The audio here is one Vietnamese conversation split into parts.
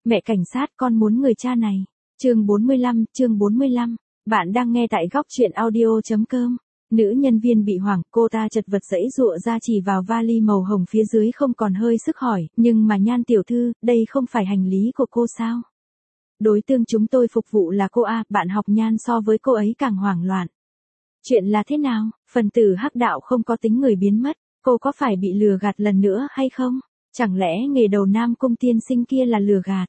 Mẹ cảnh sát, con muốn người cha này. Chương 45. Bạn đang nghe tại góc truyện audio.com. Nữ nhân viên bị hoảng, cô ta chật vật giãy giụa ra chỉ vào vali màu hồng phía dưới không còn hơi sức hỏi, nhưng mà Nhan tiểu thư, đây không phải hành lý của cô sao? Đối tượng chúng tôi phục vụ là cô A, bạn học Nhan so với cô ấy càng hoảng loạn. Chuyện là thế nào? Phần tử hắc đạo không có tính người biến mất, cô có phải bị lừa gạt lần nữa hay không? Chẳng lẽ nghề đầu Nam Cung tiên sinh kia là lừa gạt?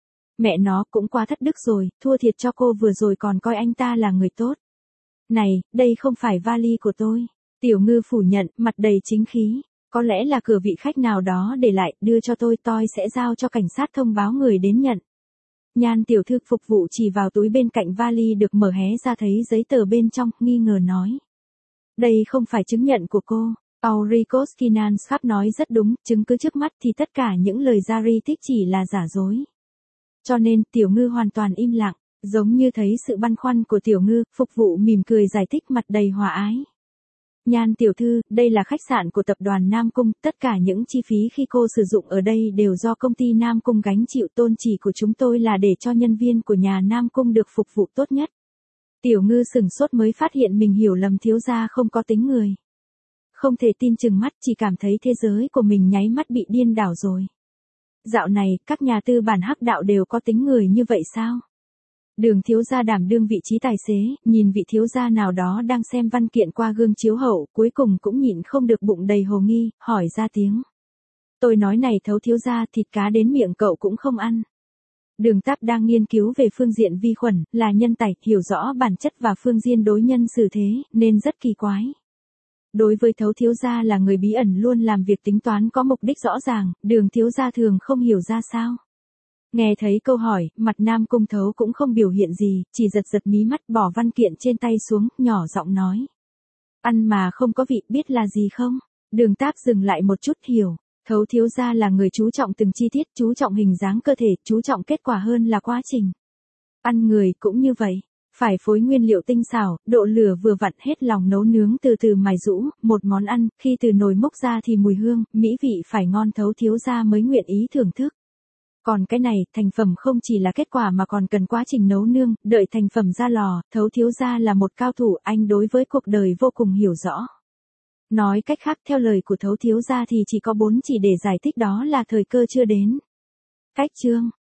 Mẹ nó cũng quá thất đức rồi, thua thiệt cho cô vừa rồi còn coi anh ta là người tốt. Này, đây không phải vali của tôi. Tiểu Ngư phủ nhận, mặt đầy chính khí. Có lẽ là cửa vị khách nào đó để lại, đưa cho tôi sẽ giao cho cảnh sát thông báo người đến nhận. Nhan tiểu thư phục vụ chỉ vào túi bên cạnh vali được mở hé ra thấy giấy tờ bên trong, nghi ngờ nói. Đây không phải chứng nhận của cô. Aurikos Kinanskhap nói rất đúng, chứng cứ trước mắt thì tất cả những lời Jari tích chỉ là giả dối. Cho nên, Tiểu Ngư hoàn toàn im lặng, giống như thấy sự băn khoăn của Tiểu Ngư, phục vụ mỉm cười giải thích mặt đầy hòa ái. Nhan tiểu thư, đây là khách sạn của tập đoàn Nam Cung, tất cả những chi phí khi cô sử dụng ở đây đều do công ty Nam Cung gánh chịu, tôn chỉ của chúng tôi là để cho nhân viên của nhà Nam Cung được phục vụ tốt nhất. Tiểu Ngư sửng sốt mới phát hiện mình hiểu lầm thiếu gia không có tính người. Không thể tin chừng mắt, chỉ cảm thấy thế giới của mình nháy mắt bị điên đảo rồi. Dạo này, các nhà tư bản hắc đạo đều có tính người như vậy sao? Đường thiếu gia đảm đương vị trí tài xế, nhìn vị thiếu gia nào đó đang xem văn kiện qua gương chiếu hậu, cuối cùng cũng nhịn không được bụng đầy hồ nghi, hỏi ra tiếng. Tôi nói này Thấu thiếu gia, thịt cá đến miệng cậu cũng không ăn. Đường Táp đang nghiên cứu về phương diện vi khuẩn, là nhân tài, hiểu rõ bản chất và phương diện đối nhân xử thế, nên rất kỳ quái. Đối với Thấu thiếu gia là người bí ẩn luôn làm việc tính toán có mục đích rõ ràng, Đường thiếu gia thường không hiểu ra sao. Nghe thấy câu hỏi, mặt Nam Cung Thấu cũng không biểu hiện gì, chỉ giật giật mí mắt bỏ văn kiện trên tay xuống, nhỏ giọng nói. Ăn mà không có vị, biết là gì không? Đường Táp dừng lại một chút hiểu. Thấu thiếu gia là người chú trọng từng chi tiết, chú trọng hình dáng cơ thể, chú trọng kết quả hơn là quá trình. Ăn người cũng như vậy. Phải phối nguyên liệu tinh xảo, độ lửa vừa vặn, hết lòng nấu nướng từ từ mài rũ, một món ăn, khi từ nồi mốc ra thì mùi hương, mỹ vị phải ngon Thấu thiếu gia mới nguyện ý thưởng thức. Còn cái này, thành phẩm không chỉ là kết quả mà còn cần quá trình nấu nương, đợi thành phẩm ra lò, Thấu thiếu gia là một cao thủ, anh đối với cuộc đời vô cùng hiểu rõ. Nói cách khác, theo lời của Thấu thiếu gia thì chỉ có 4 chỉ để giải thích, đó là thời cơ chưa đến. Cách chương